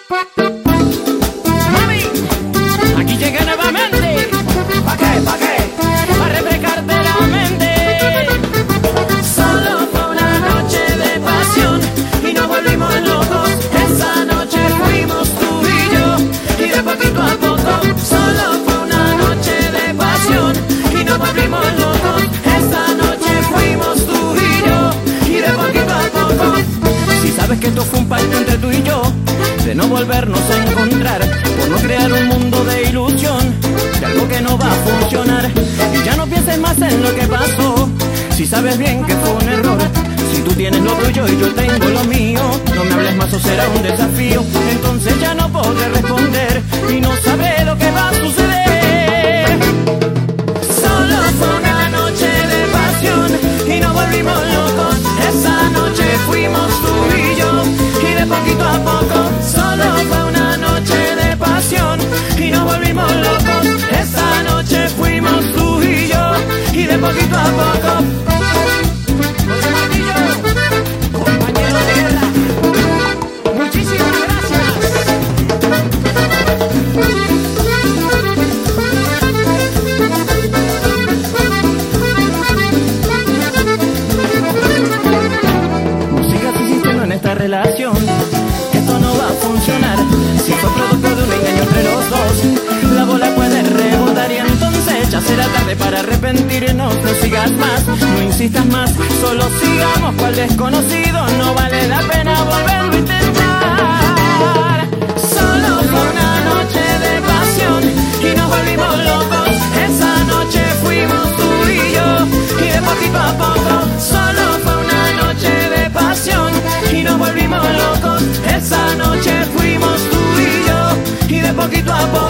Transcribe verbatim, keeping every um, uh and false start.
Mami, aquí llegué nuevamente. ¿Pa' qué? ¿Pa' qué? A refrescarte la mente. Solo fue una noche de pasión y nos volvimos locos. Esa noche fuimos tú y yo, y de poquito a poco. Solo fue una noche de pasión y nos volvimos locos. Esa noche fuimos tú y yo, y de poquito a poco. Si sabes que esto fue un pacto entre tú y yo, de no volvernos a encontrar, por no crear un mundo de ilusión, de algo que no va a funcionar. Y ya no pienses más en lo que pasó, si sabes bien que fue un error. Si tú tienes lo tuyo y yo tengo lo mío, no me hables más o será un desafío. Entonces ya no podré responder y no sabré lo que va a suceder. Solo fue una noche de pasión y nos volvimos locos. Esa noche fuimos tú y yo, y de poquito a poco. Solo fue una noche de pasión y nos volvimos locos. Esa noche fuimos tú y yo, y de poquito a poco. José Martillo, compañero de guerra, muchísimas gracias. No sigas insistiendo en esta relación, que esto no va a funcionar. Si fue producto de un engaño entre los dos, la bola puede rebotar y entonces ya será tarde para arrepentirnos. No sigas más, no insistas más, solo sigamos cual desconocido. No vale la pena volverlo a intentar. Solo fue una noche de pasión y nos volvimos locos. Esa noche fuimos tú y yo, y de poquito a poco. Solo fue una noche de pasión y nos volvimos locos. Esa noche fuimos tú y yo, y de poquito a poco.